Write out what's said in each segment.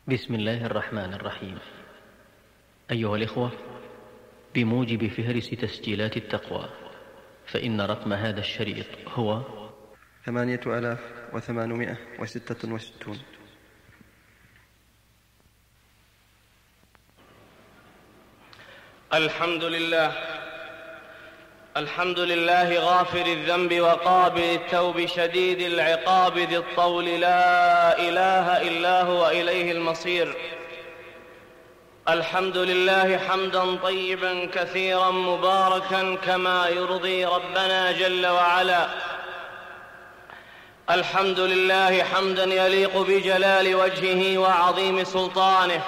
بسم الله الرحمن الرحيم. أيها الإخوة، بموجب فهرس تسجيلات التقوى، فإن رقم هذا الشريط هو 8866. الحمد لله غافر الذنب وقابل التوب شديد العقاب ذي الطول، لا إله إلا هو إليه المصير. الحمد لله حمدا طيبا كثيرا مباركا كما يرضي ربنا جل وعلا. الحمد لله حمدا يليق بجلال وجهه وعظيم سلطانه،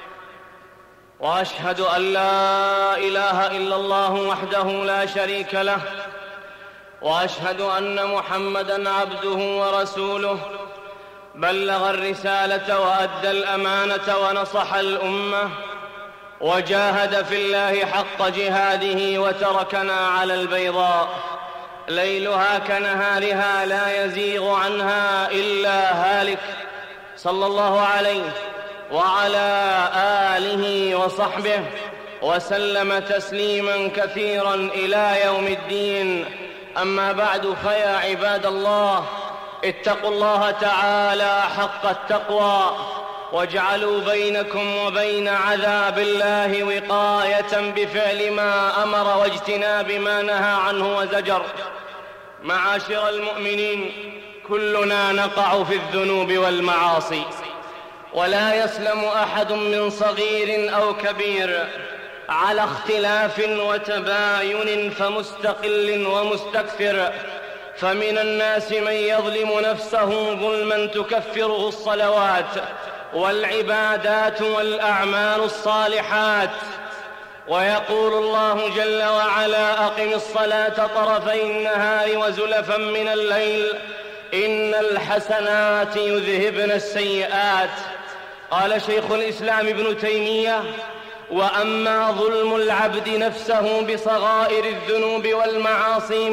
وأشهد أن لا إله إلا الله وحده لا شريك له، وأشهد أن محمدًا عبده ورسوله، بلغ الرسالة وأدى الأمانة ونصح الأمة، وجاهد في الله حق جهاده، وتركنا على البيضاء ليلها كنهارها لا يزيغ عنها إلا هالك، صلى الله عليه وعلى آله وصحبه وسلم تسليما كثيرا إلى يوم الدين. أما بعد، فيا عباد الله، اتقوا الله تعالى حق التقوى، واجعلوا بينكم وبين عذاب الله وقاية بفعل ما أمر واجتناب ما نهى عنه وزجر. معاشر المؤمنين، كلنا نقع في الذنوب والمعاصي، ولا يسلم أحد من صغير أو كبير، على اختلاف وتباين، فمستقل ومستكثر. فمن الناس من يظلم نفسه ظلما تكفره الصلوات والعبادات والأعمال الصالحات، ويقول الله جل وعلا: أقم الصلاة طرفي النهار وزلفا من الليل إن الحسنات يذهبن السيئات. قال شيخ الإسلام ابن تيمية: وأما ظلم العبد نفسه بصغائر الذنوب والمعاصي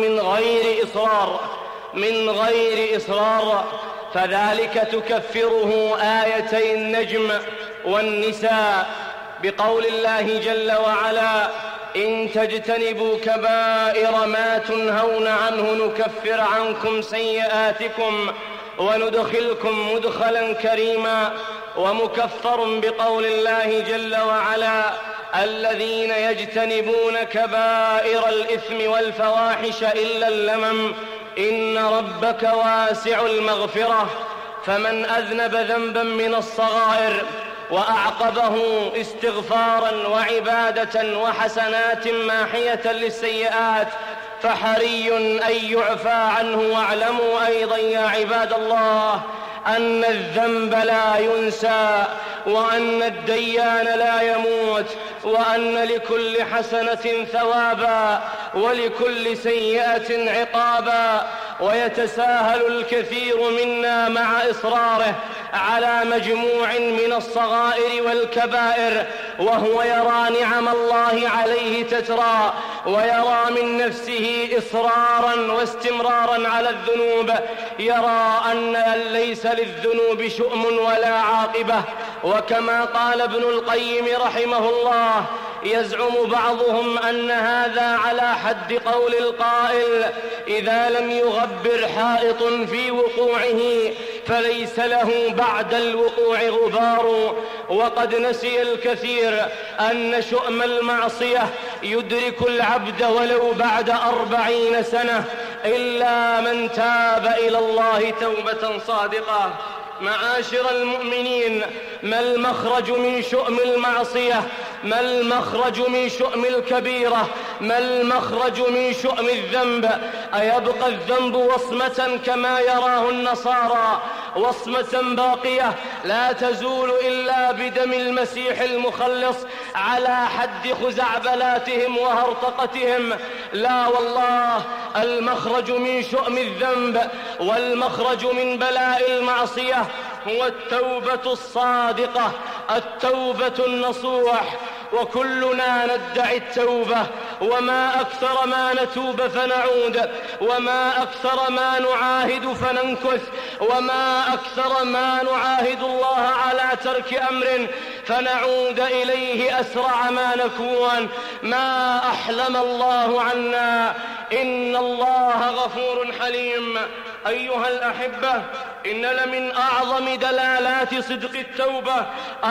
من غير إصرار فذلك تكفره آيتي النجم والنساء، بقول الله جل وعلا: إن تجتنبوا كبائر ما تنهون عنه نكفر عنكم سيئاتكم وندخلكم مدخلا كريما. ومكفر بقول الله جل وعلا: الذين يجتنبون كبائر الإثم والفواحش إلا اللمم إن ربك واسع المغفرة. فمن أذنب ذنبا من الصغائر وأعقبه استغفارا وعبادة وحسنات ماحية للسيئات فحري أن يعفى عنه. واعلموا أيضا يا عباد الله أن الذنب لا ينسى، وأن الديان لا يموت، وأن لكل حسنة ثوابا ولكل سيئة عقابا. ويتساهل الكثير منا مع إصراره على مجموع من الصغائر والكبائر، وهو يرى نعم الله عليه تترى، ويرى من نفسه إصرارا واستمرارا على الذنوب، يرى أن ليس للذنوب شؤم ولا عاقبة. وكما قال ابن القيم رحمه الله: يزعم بعضهم أن هذا على حد قول القائل: إذا لم يغبر حائط في وقوعه فليس له بعد الوقوع غبار. وقد نسي الكثير أن شؤم المعصية يدرك العبد ولو بعد 40 سنة، إلا من تاب إلى الله توبة صادقة. معاشر المؤمنين، ما المخرج من شؤم المعصية؟ ما المخرج من شؤم الكبيرة؟ ما المخرج من شؤم الذنب؟ أيبقى الذنب وصمة كما يراه النصارى، وصمة باقية لا تزول إلا بدم المسيح المخلص على حد خزعبلاتهم وهرطقتهم؟ لا والله، المخرج من شؤم الذنب والمخرج من بلاء المعصية هو التوبة الصادقة، التوبة النصوح. وكلنا ندعي التوبة، وما أكثر ما نتوب فنعود، وما أكثر ما نعاهد فننكث، وما أكثر ما نعاهد الله على ترك أمر فنعود إليه أسرع ما نكون. ما أحلم الله عنا، إن الله غفور حليم. أيها الأحبة، إن لمن أعظم دلالات صدق التوبة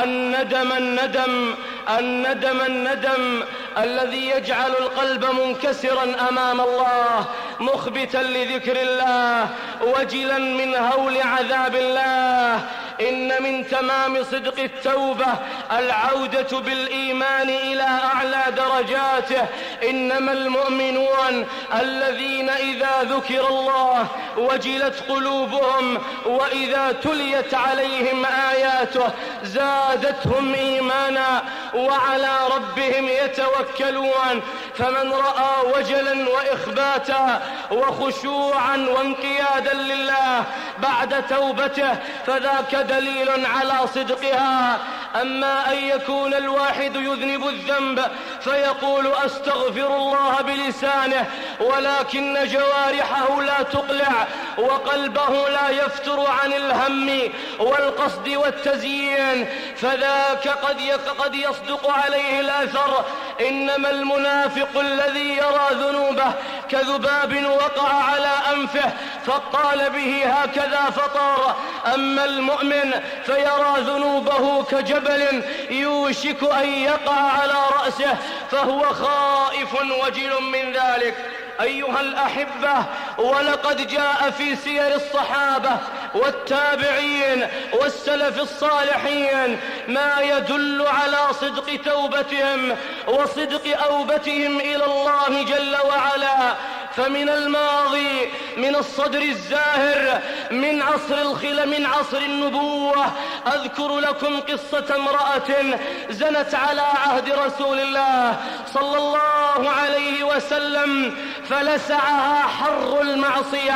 الندم الذي يجعل القلب منكسرا أمام الله، مخبتا لذكر الله، وجلا من هول عذاب الله. إن من تمام صدق التوبة العودة بالإيمان إلى أعلى درجاته. إنما المؤمنون الذين إذا ذكر الله وجلت قلوبهم، وإذا تليت عليهم آياته زادتهم إيمانا، وعلى ربهم يتوكلون. فمن رأى وجلا وإخباتا وخشوعا وانقيادا لله بعد توبته فذاك دليل على صدقها. أما أن يكون الواحد يذنب الذنب فيقول أستغفر الله بلسانه، ولكن جوارحه لا تقلع وقلبه لا يفتر عن الهم والقصد والتزيين، فذاك قد يصدق عليه الأثر. إنما المنافق الذي يرى ذنوبه كذباب وقع على أنفه فقال به هكذا فطار. أما المؤمن فيرى ذنوبه كجبل يوشك أن يقع على رأسه فهو خائف وجل من ذلك. أيها الأحبة، ولقد جاء في سير الصحابة والتابعين والسلف الصالحين ما يدل على صدق توبتهم وصدق أوبتهم إلى الله جل وعلا. فمن الماضي، من الصدر الزاهر، من عصر النبوة، أذكر لكم قصة امرأة زنت على عهد رسول الله صلى الله عليه وسلم، فلسعها حر المعصية،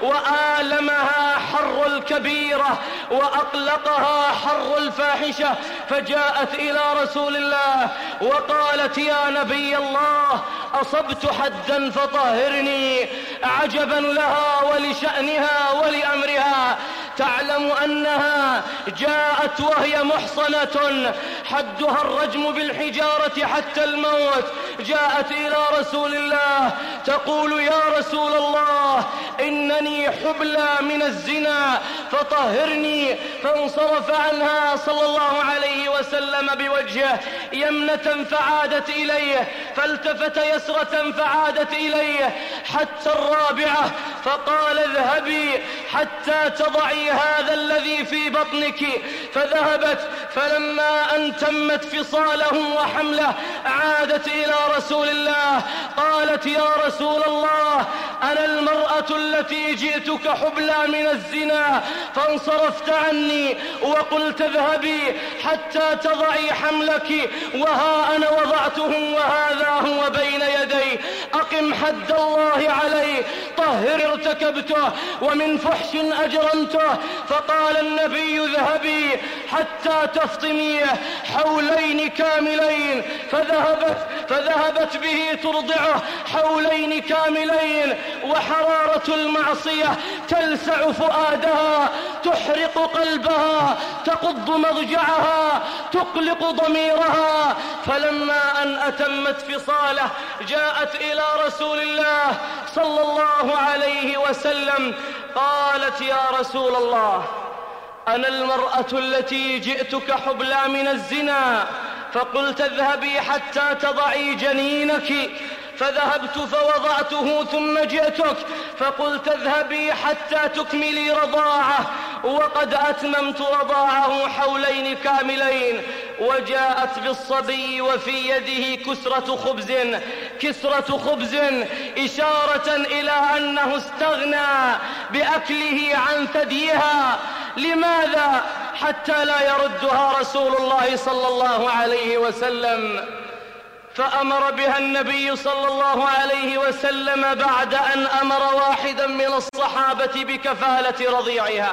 وآلمها حر الكبيرة، وأقلقها حر الفاحشة، فجاءت إلى رسول الله وقالت يا نبي الله أصبت حدا فطهرني. عجبا لها ولشأنها ولأمرها، تعلم أنها جاءت وهي محصنة حدها الرجم بالحجارة حتى الموت، جاءت إلى رسول الله تقول يا رسول الله إنني حبلى من الزنا فطهرني. فانصرف عنها صلى الله عليه وسلم بوجهه يمنة فعادت إليه، فالتفت يسرة فعادت إليه، حتى الرابعة فقال اذهبي حتى تضعي هذا الذي في بطنك. فذهبت، فلما أن تمت فصاله وحمله عادت إلى رسول الله قالت يا رسول الله أنا المرأة التي جئتك حبلى من الزنا، فانصرفت عني وقلت اذهبي حتى تضعي حملك، وها أنا وضعته وهذا هو بين يدي، أقم حد الله علي، طهر ارتكبته ومن فحش أجرمته. فقال النبي اذهبي حتى تفطميه حولين كاملين، فذهبت به ترضعه حولين كاملين، وحرارة المعصية تلسع فؤادها، تحرق قلبها، تقض مضجعها، تقلق ضميرها. فلما أن أتمت فصاله جاءت إلى رسول الله صلى الله عليه وسلم قالت يا رسول الله أنا المرأة التي جئتك حبلى من الزنا، فقلت اذهبي حتى تضعي جنينك، فذهبت فوضعته ثم جئتك فقلت اذهبي حتى تكملي رضاعه، وقد أتممت رضاعه حولين كاملين. وجاءت بالصبي وفي يده كسرة خبز إشارة إلى أنه استغنى بأكله عن ثديها. لماذا؟ حتى لا يردها رسول الله صلى الله عليه وسلم. فأمر بها النبي صلى الله عليه وسلم بعد أن أمر واحدا من الصحابة بكفالة رضيعها،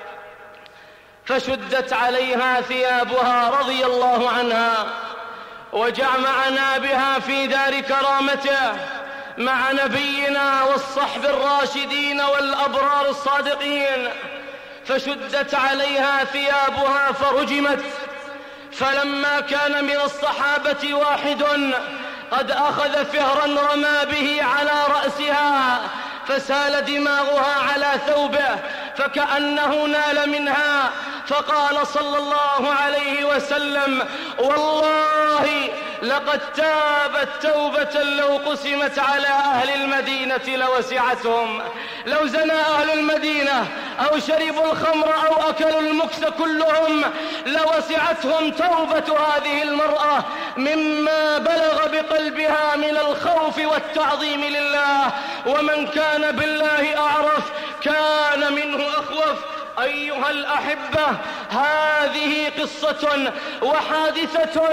فشدت عليها ثيابها رضي الله عنها، وجمعنا بها في دار كرامته مع نبينا والصحب الراشدين والأبرار الصادقين. فشدت عليها ثيابها فرجمت. فلما كان من الصحابة واحد قد أخذ فهرا رمى به على رأسها فسال دماغها على ثوبه فكأنه نال منها، فقال صلى الله عليه وسلم: والله لقد تابت توبة لو قسمت على أهل المدينة لوسعتهم. لو زنى أهل المدينة أو شربوا الخمر أو أكلوا المكس كلهم لوسعتهم توبة هذه المرأة مما بلغ بقلبها من الخوف والتعظيم لله، ومن كان بالله أعرف كان منه أخوف. أيها الأحبة، هذه قصة وحادثة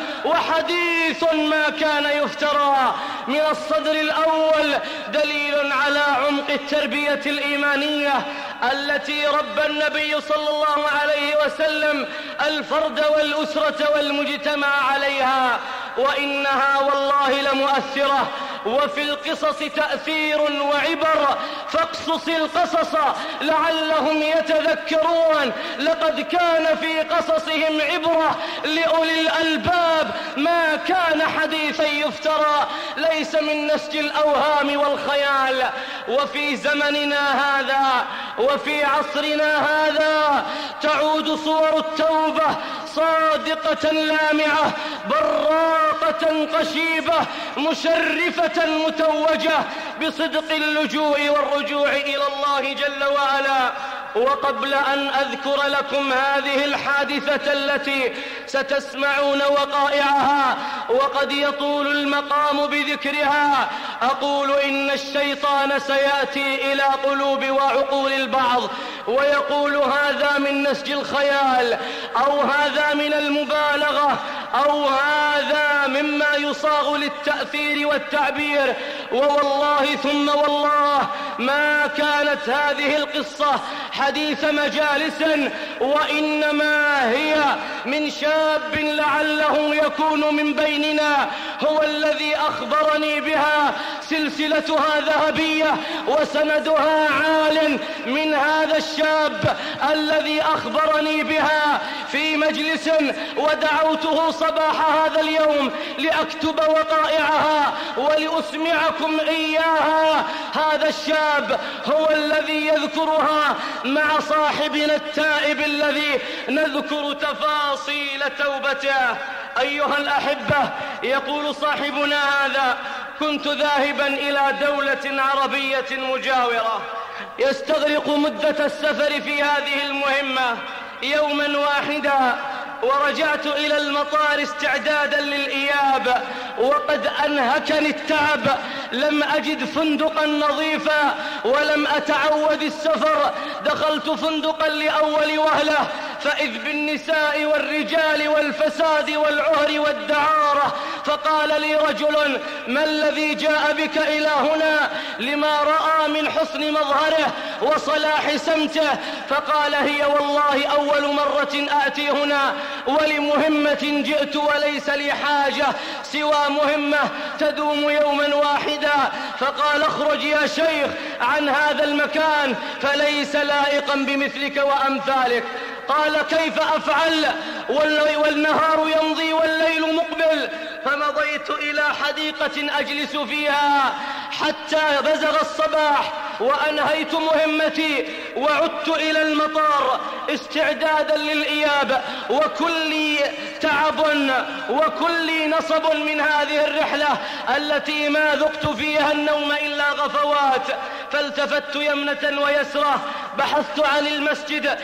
وحديث ما كان يفترى. من الصدر الأول دليل على عمق التربية الإيمانية التي ربى النبي صلى الله عليه وسلم الفرد والأسرة والمجتمع عليها، وإنها والله لمؤثرة، وفي القصص تأثير وعبر، فاقصص القصص لعلهم يتذكرون. لقد كان في قصصهم عبرة لأولي الألباب، ما كان حديثا يفترى، ليس من نسج الأوهام والخيال. وفي زمننا هذا وفي عصرنا هذا تعود صور التوبة صادقة لامعة براقة قشيبة مشرفة متوجة بصدق اللجوء والرجوع إلى الله جل وعلا. وقبل أن أذكر لكم هذه الحادثة التي ستسمعون وقائعها وقد يطول المقام بذكرها، أقول إن الشيطان سيأتي إلى قلوب وعقول البعض ويقول هذا من نسج الخيال، أو هذا من المبالغة، أو هذا مما يصاغ للتأثير والتعبير. ووالله ثم والله ما كانت هذه القصة حديث مجالس، وإنما هي من شاب لعله يكون من بيننا هو الذي أخبرني بها. سلسلتها ذهبية وسندها عال من هذا الشاب الذي أخبرني بها في مجلس ودعوته صباح هذا اليوم لأكتب وقائعها ولأسمعكم إياها. هذا الشاب هو الذي يذكرها مع صاحبنا التائب الذي نذكر تفاصيل توبته. أيها الأحبة، يقول صاحبنا هذا: كنت ذاهبا إلى دولة عربية مجاورة، يستغرق مدة السفر في هذه المهمة يوما واحدا، ورجعت إلى المطار استعدادا للإياب وقد أنهكني التعب. لم أجد فندقا نظيفا ولم أتعود السفر. دخلت فندقا لأول وهلة فإذ بالنساء والرجال والفساد والعهر والدعارة. فقال لي رجل: ما الذي جاء بك إلى هنا؟ لما رأى من حسن مظهره وصلاح سمته. فقال: هي والله أول مرة آتي هنا ولمهمة جئت وليس لي حاجة سوى مهمة تدوم يوما واحدا. فقال: اخرج يا شيخ عن هذا المكان فليس لائقا بمثلك وأمثالك. قال: كيف أفعل والنهار يمضي والليل مقبل؟ فمضيت إلى حديقة أجلس فيها حتى بزغ الصباح وأنهيت مهمتي وعدت إلى المطار استعدادا للإياب. وكل تعب وكل نصب من هذه الرحلة التي ما ذقت فيها النوم إلا غفوات. فالتفت يمنة ويسرة، بحثت عن المسجد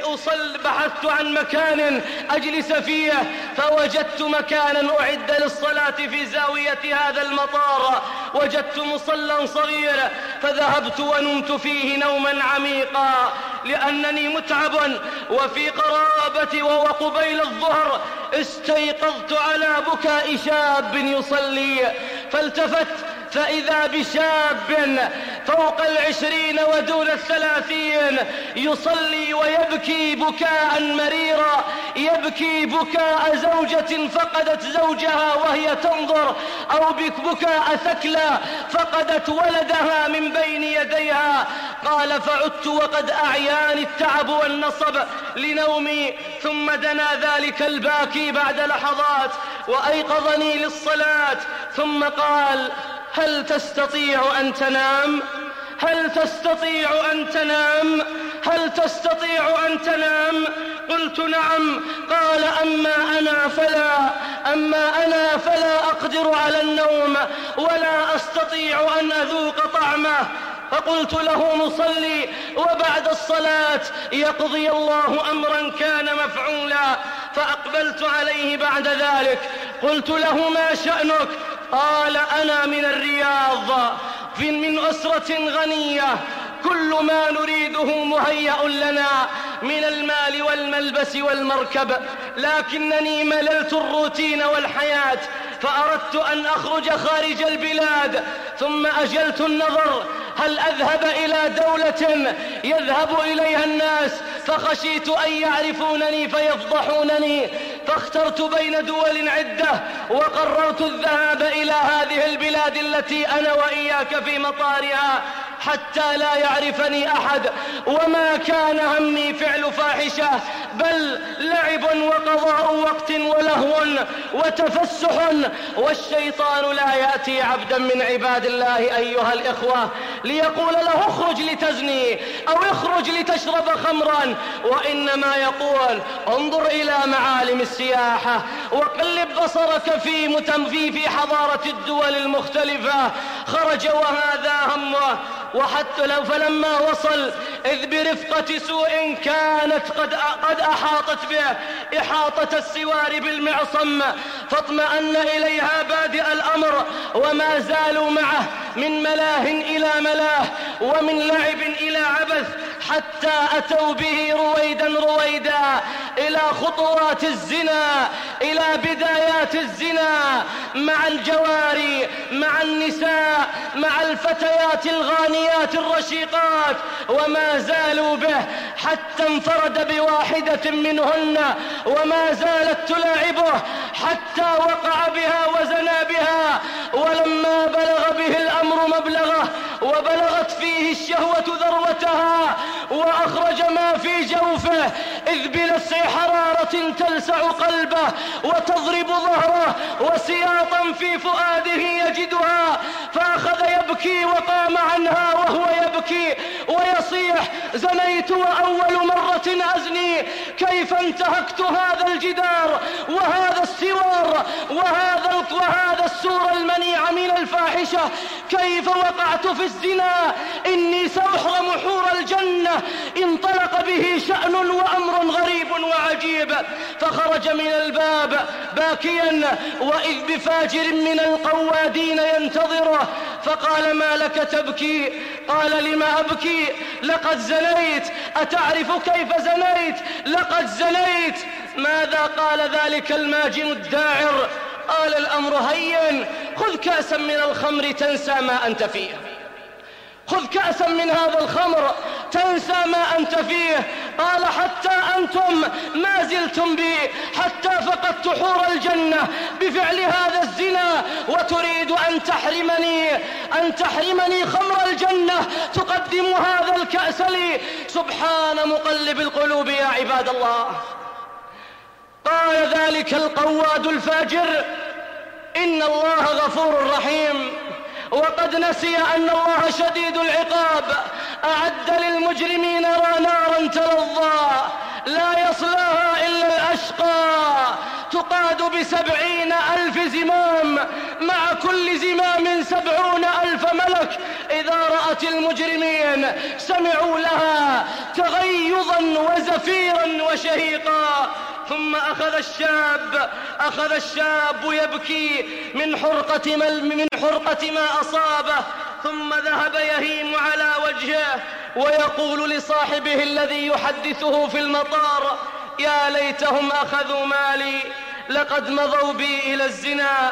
بحثت عن مكان أجلس فيه، فوجدت مكانا أعد للصلاة في زاوية هذا المطار. وجدت مصلى صغير فذهبت ونمت فيه نوما عميقا لأنني متعب وفي قرابة وقبيل الظهر استيقظت على بكاء شاب يصلي. فالتفت فإذا بشاب فوق 20 ودون 30 يصلي ويبكي بكاء مريرا، يبكي يبكي بكاء زوجة فقدت زوجها وهي تنظر، أو بكاء ثكلى فقدت ولدها من بين يديها. قال فعدت وقد أعياني التعب والنصب لنومي، ثم دنا ذلك الباكي بعد لحظات وأيقظني للصلاة، ثم قال هل تستطيع أن تنام؟ هل تستطيع أن تنام؟ هل تستطيع أن تنام؟ قلت نعم. قال أما أنا فلا أقدر على النوم ولا أستطيع أن أذوق طعمه. فقلت له نصلي وبعد الصلاة يقضي الله أمرا كان مفعولا. فأقبلت عليه بعد ذلك قلت له ما شأنك؟ قال أنا من الرياض من أسرة غنية، كل ما نريده مهيأ لنا من المال والملبس والمركب، لكنني مللت الروتين والحياة فأردت أن أخرج خارج البلاد، ثم أجلت النظر هل أذهب إلى دولة يذهب إليها الناس، فخشيت أن يعرفونني فيفضحونني، فاخترت بين دول عدة وقررت الذهاب إلى هذه البلاد التي أنا وإياك في مطارها حتى لا يعرفني أحد. وما كان همي فعل فاحشة، بل لعب وقضاء وقت ولهو وتفسح، والشيطان لا يأتي عبدا من عباد الله أيها الإخوة ليقول له اخرج لتزني أو اخرج لتشرب خمرا، وإنما يقول انظر إلى معالم السياحة وقلب بصرك في حضارة الدول المختلفة. خرج وهذا همه، وحتى لو فلما وصل إذ برفقة سوء كانت قد أحاطت به إحاطة السوار بالمعصم، فاطمأن إليها بادئ الأمر، وما زالوا معه من ملاه إلى ملاه ومن لعب إلى عبث، حتى أتوا به رويدا إلى خطوات الزنا، إلى بدايات الزنا مع الجواري، مع النساء، مع الفتيات الغانيات الرشيقات، وما زالوا به حتى انفرد بواحدة منهن، وما زالت تلاعبه حتى وقع بها وزنا بها. ولما بلغ به الأمر مبلغه وبلغت فيه الشهوة ذروتها وأخرج ما في جوفه، إذ بلسع حرارة تلسع قلبه وتضرب ظهره وسياطا في فؤاده يجدها، فأخذ يبكي وقام عنها وهو يبكي ويصيح زنيت وأول مرة أزني، كيف انتهكت هذا الجدار وهذا السوار وهذا السور المنيع من الفاحشة، كيف وقعت في الزنا، إني سأحرم حور الجنة. انطلق به شأن وأمر غريب وعجيب، فخرج من الباب باكيا وإذ بفاجر من القوادين ينتظره، فقال ما لك تبكي؟ قال لما أبكي؟ لقد زنيت. أتعرف كيف زنيت؟ لقد زنيت. ماذا قال ذلك الماجن الداعر؟ قال الأمر هين، خذ كأسا من الخمر تنسى ما أنت فيه، خذ كأسا من هذا الخمر تنسى ما أنت فيه. قال حتى أنتم ما زلتم بي حتى فقدت حور الجنة بفعل هذا الزنا، وتريد أن تحرمني خمر الجنة، تقدم هذا الكأس لي. سبحان مقلب القلوب يا عباد الله. قال ذلك القواد الفاجر إن الله غفور رحيم، وقد نسي أن الله شديد العقاب، أعد للمجرمين نارا تلظى لا يصلاها إلا الأشقى، تقاد ب70,000 زمام، مع كل زمام 70,000 ملك. إذا رأت المجرمين سمعوا لها تغيظا وزفيرا وشهيقا. ثم أخذ الشاب يبكي من حرقة ما أصابه، ثم ذهب يهيم على وجهه ويقول لصاحبه الذي يحدثه في المطار يا ليتهم أخذوا مالي، لقد مضوا بي إلى الزنا،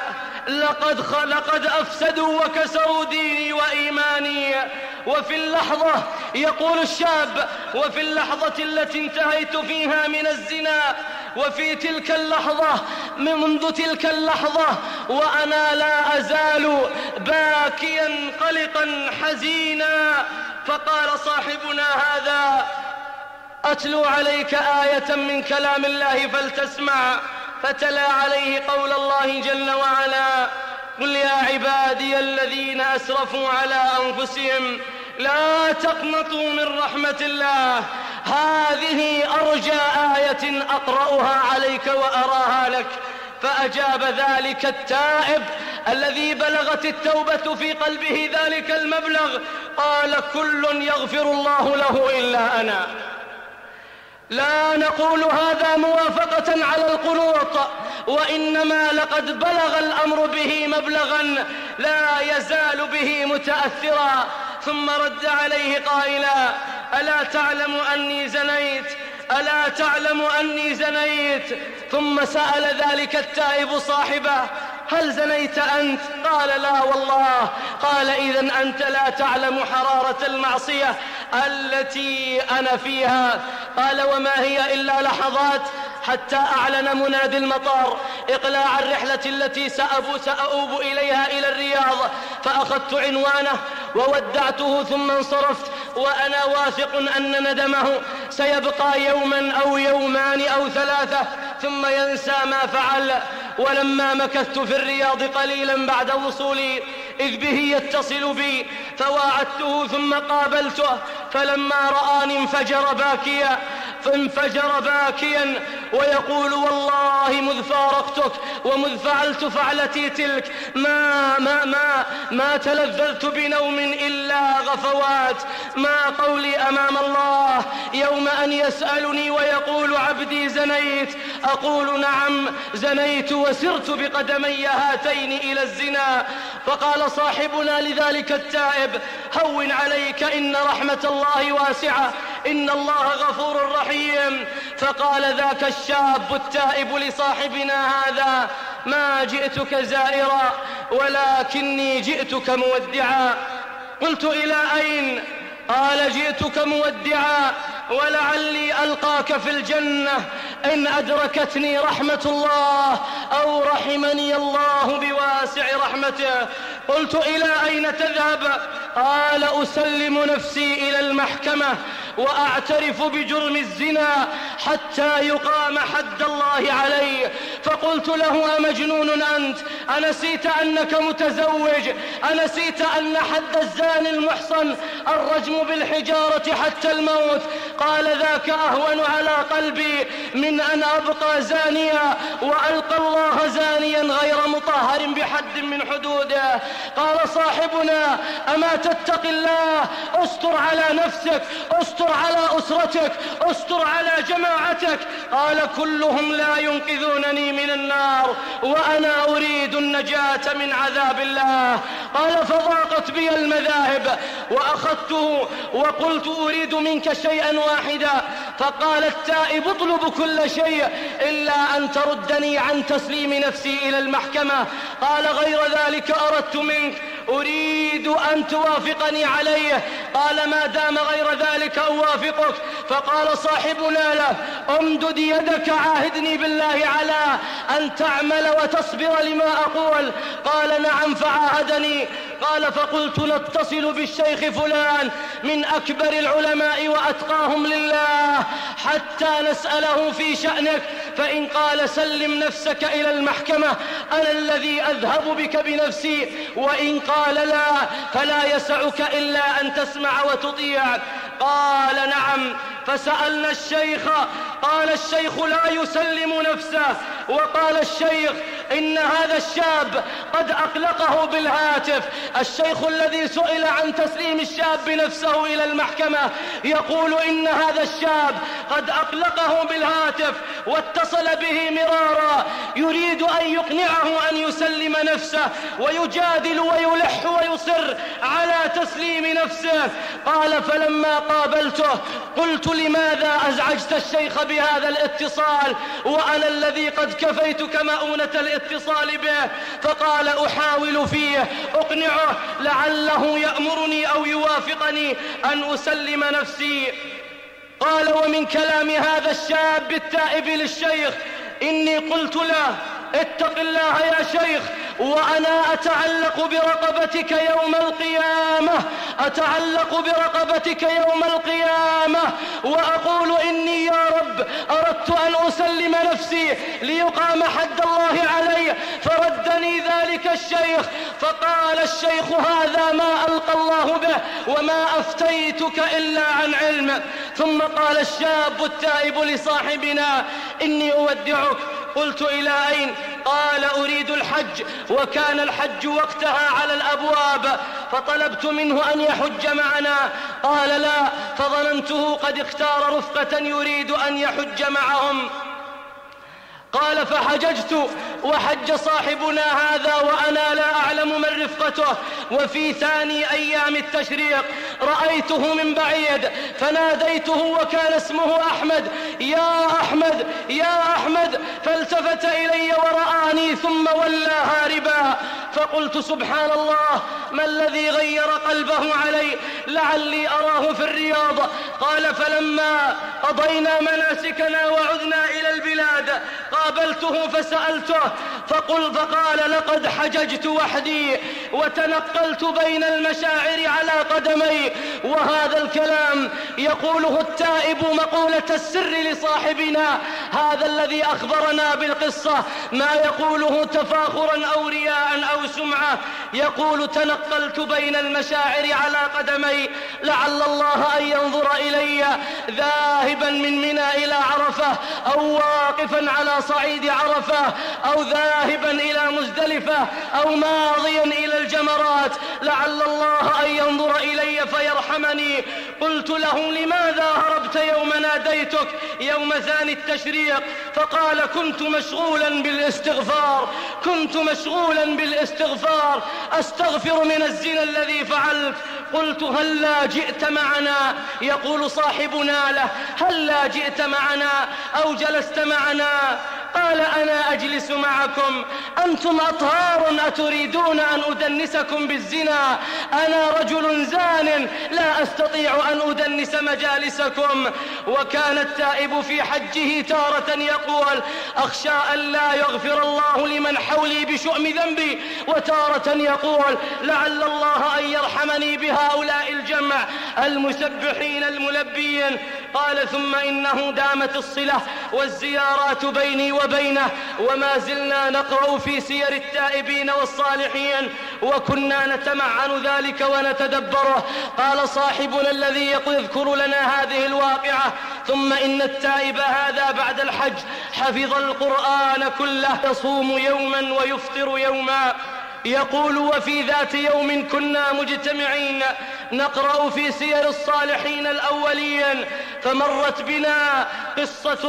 لقد أفسدوا وكسروا ديني وإيماني. وفي اللحظة يقول الشاب وفي اللحظة التي انتهيت فيها من الزنا وفي تلك اللحظة منذ تلك اللحظة وأنا لا أزال باكيا قلقا حزينا. فقال صاحبنا هذا: أتلو عليك آية من كلام الله فلتسمع. فتلا عليه قول الله جل وعلا: قل يا عبادي الذين أسرفوا على أنفسهم لا تقنطوا من رحمة الله، هذه أرجى آية أقرأها عليك وأراها لك. فأجاب ذلك التائب الذي بلغت التوبة في قلبه ذلك المبلغ، قال: كل يغفر الله له إلا أنا. لا نقول هذا موافقة على القنوط، وإنما لقد بلغ الأمر به مبلغا لا يزال به متأثرا. ثم رد عليه قائلا: ألا تعلم أني زنيت؟ ألا تعلم أني زنيت؟ ثم سأل ذلك التائب صاحبه: هل زنيت أنت؟ قال: لا والله. قال: إذن أنت لا تعلم حرارة المعصية التي أنا فيها. قال: وما هي إلا لحظات حتى أعلن منادي المطار إقلاع الرحلة التي سأؤوب إليها إلى الرياض. فأخذت عنوانه وودعته ثم انصرفت وأنا واثق أن ندمه سيبقى يوما أو يومان أو ثلاثة ثم ينسى ما فعل. ولما مكثت في الرياض قليلا بعد وصولي إذ به يتصل بي فواعدته ثم قابلته، فلما رآني انفجر باكيا ويقول: والله مذ فارقتك ومذ فعلت فعلتي تلك ما تلذذت بنوم إلا غفوات. ما قولي أمام الله يوم أن يسألني ويقول: عبدي زنيت؟ أقول: نعم زنيت وسرت بقدمي هاتين إلى الزنا. فقال صاحبنا لذلك التائب: هون عليك، إن رحمة الله واسعة، إن الله غفور رحيم. فقال ذاك الشاب التائب لصاحبنا هذا: ما جئتك زائرا ولكني جئتك مودعا. قلت: إلى أين؟ قال: جئتك مودعا ولعلي ألقاك في الجنة إن أدركتني رحمة الله أو رحمني الله بواسع رحمته. قلت: إلى أين تذهب؟ قال: أسلم نفسي إلى المحكمة وأعترف بجرم الزنا حتى يقام حد الله علي. فقلت له: أمجنون أنت؟ أنسيت أنك متزوج؟ أنسيت أن حد الزاني المحصن الرجم بالحجارة حتى الموت؟ قال: ذاك أهون على قلبي من أن أبقى زانيا وألقى الله زانيا غير مطهر بحد من حدوده. قال صاحبنا: أما تتق الله؟ استر على نفسك، استر على أسرتك، استر على جماعتك. قال: كلهم لا ينقذونني من النار وأنا أريد النجاة من عذاب الله. قال: فضاقت بي المذاهب وأخذته وقلت: أريد منك شيئا واحدا. فقال التائب: اطلب كل شيء إلا أن تردني عن تسليم نفسي إلى المحكمة. قال: غير ذلك أردت منك، أريد أن توافقني عليه. قال: ما دام غير ذلك أوافقك. فقال صاحبنا له: امدد يدك، عاهدني بالله على أن تعمل وتصبر لما أقول. قال: نعم. فعاهدني. قال: فقلت: نتصل بالشيخ فلان من أكبر العلماء وأتقاهم لله حتى نسأله في شأنك، فإن قال سلم نفسك إلى المحكمة أنا الذي أذهب بك بنفسي، وإن قال لا فلا يسعك إلا أن تسمع وتطيع. قال: نعم. فسألنا الشيخ. قال الشيخ: لا يسلم نفسه. وقال الشيخ: إن هذا الشاب قد أقلقه بالهاتف. الشيخ الذي سئل عن تسليم الشاب نفسه إلى المحكمة يقول: إن هذا الشاب قد أقلقه بالهاتف واتصل به مرارا يريد أن يقنعه أن يسلم نفسه، ويجادل ويلح ويصر على تسليم نفسه. قال: فلما قابلته قلت: لماذا أزعجت الشيخ بهذا الاتصال وأنا الذي قد كفيتك مؤونة الاتصال به؟ فقال: أحاول فيه أقنعه لعله يأمرني أو يوافقني أن أسلم نفسي. قال: ومن كلام هذا الشاب التائب للشيخ إني قلت له: اتق الله يا شيخ، وأنا أتعلق برقبتك يوم القيامة، أتعلق برقبتك يوم القيامة وأقول: إني يا رب أردت أن أسلم نفسي ليقام حد الله علي، فردني ذلك الشيخ. فقال الشيخ: هذا ما ألقى الله به، وما أفتيتك إلا عن علم. ثم قال الشاب التائب لصاحبنا: إني أودعك. قلت: إلى أين؟ قال: أريد الحج. وكان الحج وقتها على الأبواب، فطلبت منه أن يحج معنا. قال: لا، فظننته قد اختار رفقة يريد أن يحج معهم. قال: فحججت، وحج صاحبنا هذا وأنا لا أعلم من رفقته. وفي ثاني أيام التشريق رأيته من بعيد فناديته وكان اسمه أحمد: يا أحمد يا أحمد، فالتفت إلي ورآني ثم ولى هاربا. فقلت: سبحان الله، ما الذي غير قلبه علي؟ لعلي أراه في الرياض. قال: فلما قضينا مناسكنا وعدنا إلى البلاد قابلته فسألته فقال: لقد حججت وحدي وتنقلت بين المشاعر على قدمي. وهذا الكلام يقوله التائب مقولة السر لصاحبنا هذا الذي أخبرنا بالقصة، ما يقوله تفاخرا أو رياء أو سمعة. يقول: تنقلت بين المشاعر على قدمي، لعل الله أن ينظر إلي ذاهبا من منى إلى عرفة، أو واقفا على صعيد عرفة، أو ذاهبا إلى مزدلفة، أو ماضيا إلى الجمرات، لعل الله أن ينظر إلي فيرحمني. قلت له: لماذا هربت يوم ناديتك يوم ثاني التشريق؟ فقال: كنت مشغولا بالاستغفار، أستغفر من الزنا الذي فعلت. قلت: هلا جئت معنا؟ يقول صاحبنا له: هلا جئت معنا أو جلست معنا؟ قال: أنا أجلس معكم، أنتم أطهار، أتريدون أن أدنسكم بالزنا؟ أنا رجل زان لا أستطيع أن أدنس مجالسكم. وكان التائب في حجه تارة يقول: أخشى أن لا يغفر الله لمن حولي بشؤم ذنبي، وتارة يقول: لعل الله أن يرحمني بهؤلاء الجمع المسبحين الملبين. قال: ثم إنه دامت الصلة والزيارات بيني وبينه، وما زلنا نقرأ في سير التائبين والصالحين، وكنا نتمعن ذلك ونتدبره. قال صاحبنا الذي يذكر لنا هذه الواقعة: ثم إن التائب هذا بعد الحج حفظ القرآن كله، يصوم يوما ويفطر يوما. يقول: وفي ذات يوم كنا مجتمعين نقرأ في سير الصالحين الأولين، فمرت بنا قصة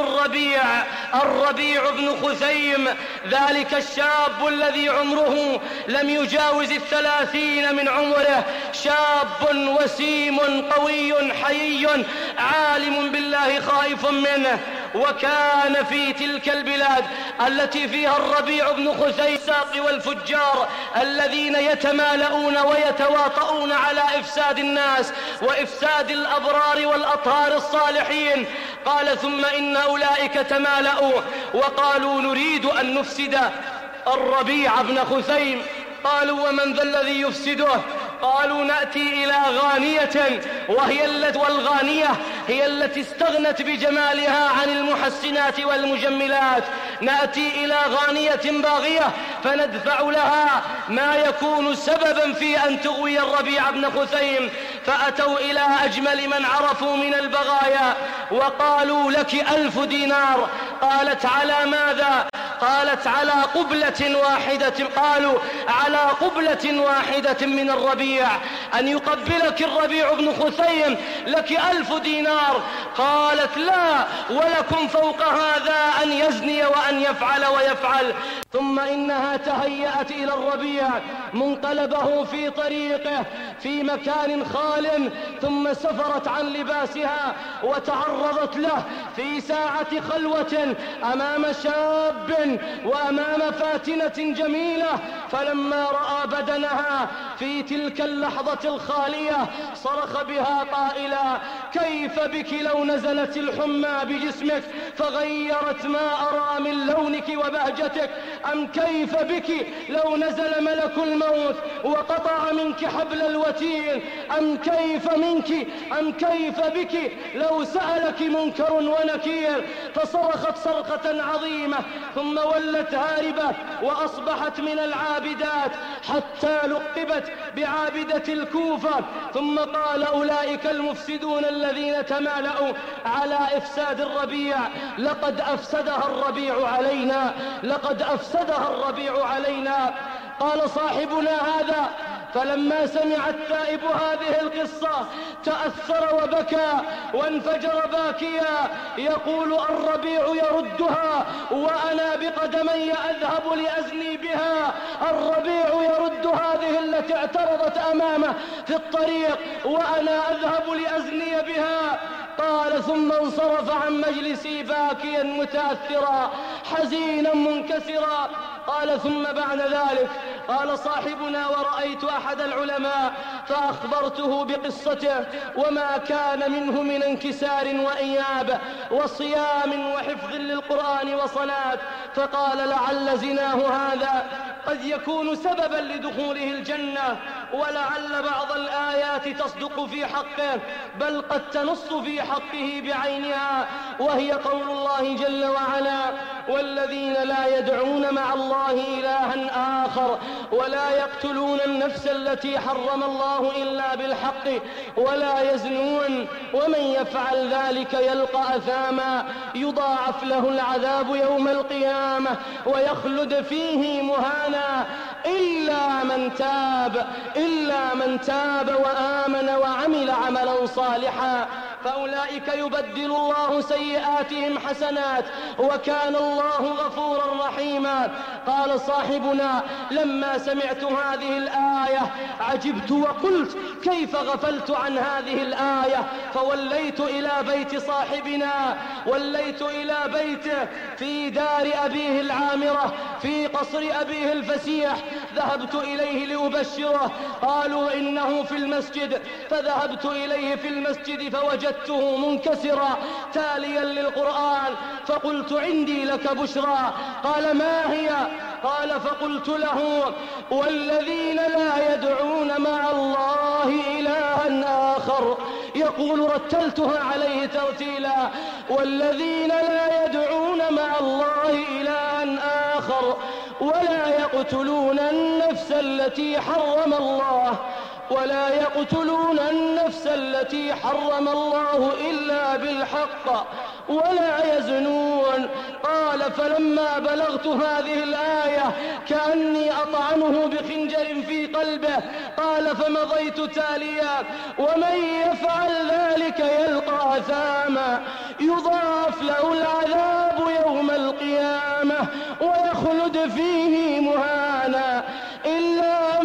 الربيع بن خثيم، ذلك الشاب الذي عمره لم يجاوز 30 من عمره، شاب وسيم قوي حيي عالم بالله خائف منه. وكان في تلك البلاد التي فيها الربيع بن خثيم الساق والفجار الذين يتمالؤون ويتواطؤون على إفساد الناس وإفساد الأبرار والأطهار الصالحين. قال: ثم إن أولئك تمالؤوا وقالوا: نريد أن نفسد الربيع بن خثيم. قالوا: ومن ذا الذي يفسده؟ قالوا: نأتي إلى غانية، والغانية هي التي استغنت بجمالها عن المحسنات والمجملات. نأتي إلى غانية باغية فندفع لها ما يكون سببا في أن تغوي الربيع بن خثيم. فأتوا إلى أجمل من عرفوا من البغايا وقالوا: لك 1000 دينار. قالت: على ماذا؟ قالت: على قبلة واحدة. قالوا: على قبلة واحدة من الربيع، أن يقبلك الربيع بن خثيم، لك 1000 دينار. قالت: لا، ولكم فوق هذا أن يزني وأن يفعل ويفعل. ثم إنها تهيأت إلى الربيع منقلبه في طريقه في مكان خال، ثم سفرت عن لباسها وتعرضت له في ساعة خلوة أمام شاب وأمام فاتنة جميلة. فلما رأى بدنها في تلك اللحظة الخالية صرخ بها قائلا: كيف بك لو نزلت الحمى بجسمك فغيرت ما أرى من لونك وبهجتك؟ أم كيف بك لو نزل ملك الموت وقطع منك حبل الوتين؟ أم كيف بك لو سألك منكر ونكير؟ فصرخت صرخة عظيمة ثم ولت هاربة وأصبحت من العابدات حتى لقبت بعابدة الكوفة. ثم قال: أولئك المفسدون الذين تمالأوا على إفساد الربيع لقد أفسدها الربيع علينا. قال صاحبنا هذا: فلما سمع التائب هذه القصة تأثر وبكى وانفجر باكيا يقول: الربيع يردها وأنا بقدمي أذهب لأزني بها. الربيع يرد هذه التي اعترضت أمامه في الطريق وأنا أذهب لأزني بها. قال: ثم انصرف عن مجلسي باكيا متأثرا حزينا منكسرا. قال: ثم بعد ذلك قال صاحبنا: ورأيت أحد العلماء فأخبرته بقصته وما كان منه من انكسار وإياب وصيام وحفظ للقرآن وصلاة، فقال: لعل زناه هذا قد يكون سببا لدخوله الجنة، ولعل بعض الآيات تصدق في حقه، بل قد تنص في حقه بعينها، وهي قول الله جل وعلا: والذين لا يدعون مع الله إلها آخر ولا يقتلون النفس التي حرم الله إلا بالحق ولا يزنون ومن يفعل ذلك يلقى أثاما يضاعف له العذاب يوم القيامة ويخلد فيه مهانا إلا من تاب وآمن وعمل عملا صالحا فأولئك يبدل الله سيئاتهم حسنات وكان الله غفورا رحيما. قال صاحبنا: لما سمعت هذه الآية عجبت وقلت: كيف غفلت عن هذه الآية؟ فوليت إلى بيت صاحبنا، وليت إلى بيته في دار أبيه العامرة في قصر أبيه الفسيح. ذهبت إليه لأبشره، قالوا إنه في المسجد، فذهبت إليه في المسجد فوجدته منكسرا تاليا للقرآن، فقلت: عندي لك بشرى. قال: ما هي؟ قال: فقلت له: والذين لا يدعون مع الله إلها آخر. يقول: رتلتها عليه ترتيلا: والذين لا يدعون مع الله إلها آخر ولا يقتلون النفس التي حرم الله إلا بالحق ولا يزنون. قال: فلما بلغت هذه الآية كأني أطعنه بخنجر في قلبه. قال: فمضيت تاليا: ومن يفعل ذلك يلقى أثاما يضاعف له العذاب يوم القيامة ويخلد فيه مهانا إلا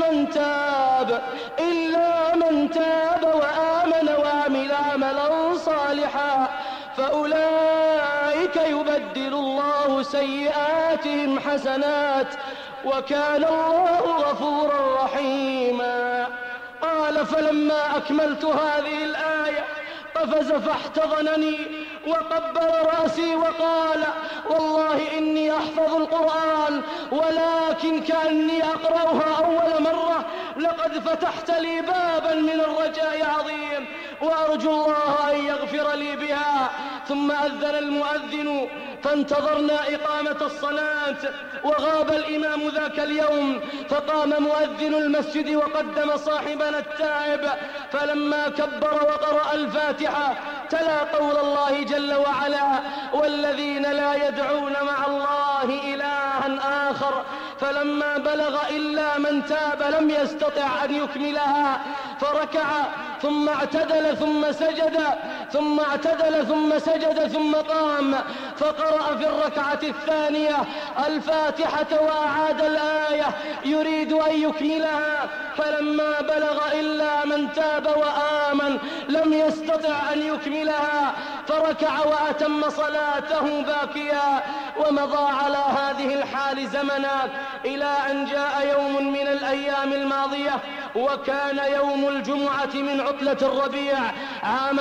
من تاب وآمن وعمل عملا صالحا فأولئك يبدل الله سيئاتهم حسنات وكان الله غفورا رحيما. قال: فلما أكملت هذه الآية قفز فاحتضنني وقبل رأسي وقال: والله إني أحفظ القرآن ولكن كأني أقرأها أول مرة، لقد فتحت لي بابا من الرجاء عظيم وأرجو الله أن يغفر لي بها. ثم أذن المؤذن فانتظرنا إقامة الصلاة وغاب الإمام ذاك اليوم، فقام مؤذن المسجد وقدم صاحبنا التائب، فلما كبر وقرأ الفاتحة تلا قول الله جل وعلا: والذين لا يدعون مع الله إلها آخر. فلما بلغ إلا من تاب لم يستطع أن يكملها فركع ثم اعتدل ثم سجد، ثم اعتدل ثم سجد، ثم قام فقرأ في الركعة الثانية الفاتحة وأعاد الآية يريد أن يكملها، فلما بلغ إلا من تاب وآمن لم يستطع أن يكملها، فركع وأتم صلاته باكيا. ومضى على هذه الحال زمنا إلى أن جاء يوم من الأيام الماضية، وكان يوم الجمعة من عطلة الربيع عام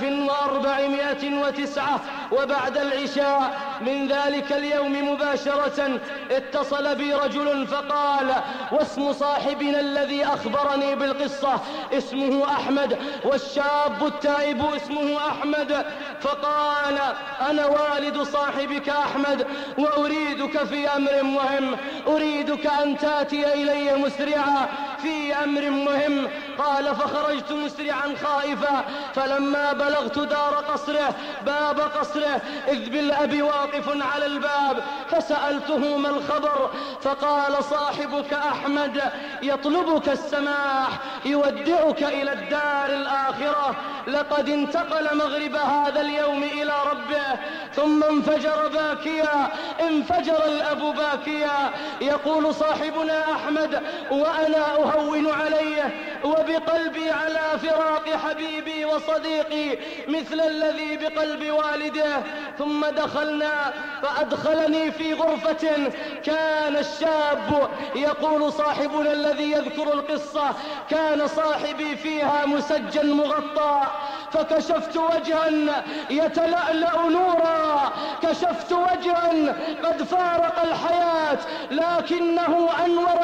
1409، وبعد العشاء من ذلك اليوم مباشرة اتصل بي رجل فقال: واسم صاحبنا الذي أخبرني بالقصة اسمه أحمد، والشاب التائب اسمه أحمد. فقال: أنا والد صاحبك أحمد، وأريدك في أمر مهم، أريدك أن تأتي إلي مسرعا في أمر مهم. قال: فخرجت مسرعا خائفا، فلما بلغت دار قصره باب قصره إذ بالأب واقف على الباب، فسألته: ما الخبر؟ فقال: صاحبك أحمد يطلبك السماح، يودعك إلى الدار الآخرة، لقد انتقل مغرب هذا اليوم إلى ربه. ثم انفجر باكيا، انفجر الأب باكيا، يقول صاحبنا أحمد وأنا أهون عليه وبقلبي على فراق حبيبي وصديقي مثل الذي بقلب والده. ثم دخلنا فأدخلني في غرفة كان الشاب، يقول صاحبنا الذي يذكر القصة: كان صاحبي فيها مسجن مغطى، فكشفت وجها يتلألأ نورا، كشفت وجها قد فارق الحياة لكنه أنور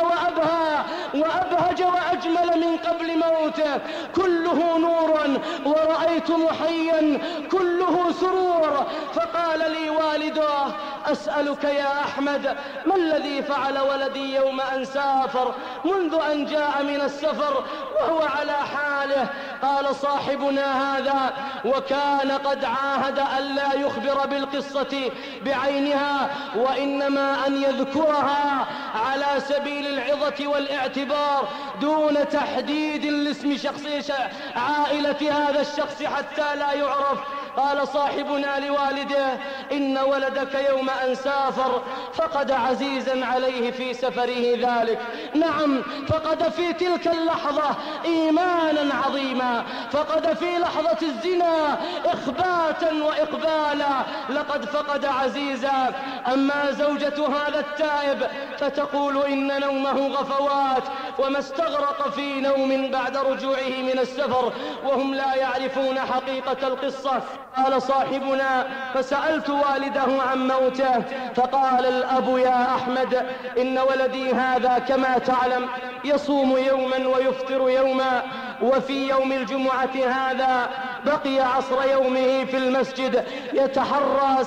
وأبهج وأجمل من قبل موته، كله نور، ورأيت محيا كله سرور. فقال لي والده: أسألك يا أحمد ما الذي فعل ولدي يوم أن سافر منذ أن جاء من السفر وهو على حاله؟ قال صاحبنا هذا: وكان قد عاهد ألا يخبر بالقصة بعينها، وإنما أن يذكرها على سبيل العظة والاعتبار دون تحديد لاسم شخص عائلة هذا الشخص حتى لا يعرف. قال صاحبنا لوالده: إن ولدك يوم أن سافر فقد عزيزا عليه في سفره ذلك، نعم، فقد في تلك اللحظة إيمانا عظيما، فقد في لحظة الزنا إخباتا وإقبالا، لقد فقد عزيزا. أما زوجة هذا التائب فتقول إن نومه غفوات، وما استغرق في نوم بعد رجوعه من السفر وهم لا يعرفون حقيقة القصة. قال صاحبنا: فسألت والده عن موته، فقال الأب: يا أحمد، إن ولدي هذا كما تعلم يصوم يوما ويفطر يوما، وفي يوم الجمعة هذا بقي عصر يومه في المسجد يتحرى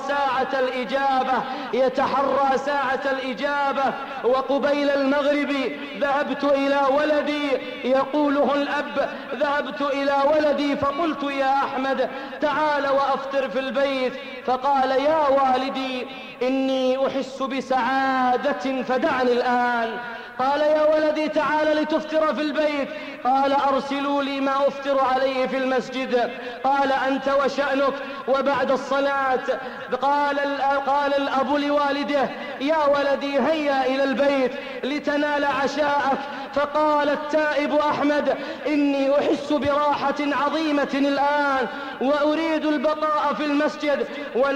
ساعة الإجابة، وقبيل المغرب ذهبت إلى ولدي، يقوله الأب: ذهبت إلى ولدي فقلت: يا أحمد تعال وأفطر في البيت. فقال: يا والدي إني أحس بسعادة فدعني الآن. قال: يا ولدي تعال لتفطر في البيت. قال: أرسلوا لي ما أفطر عليه في المسجد. قال: أنت وشأنك. وبعد الصلاة قال الأب لوالده: يا ولدي هيا إلى البيت لتنال عشاءك. فقال التائب أحمد: إني أحس براحة عظيمة الآن وأريد البقاء في المسجد،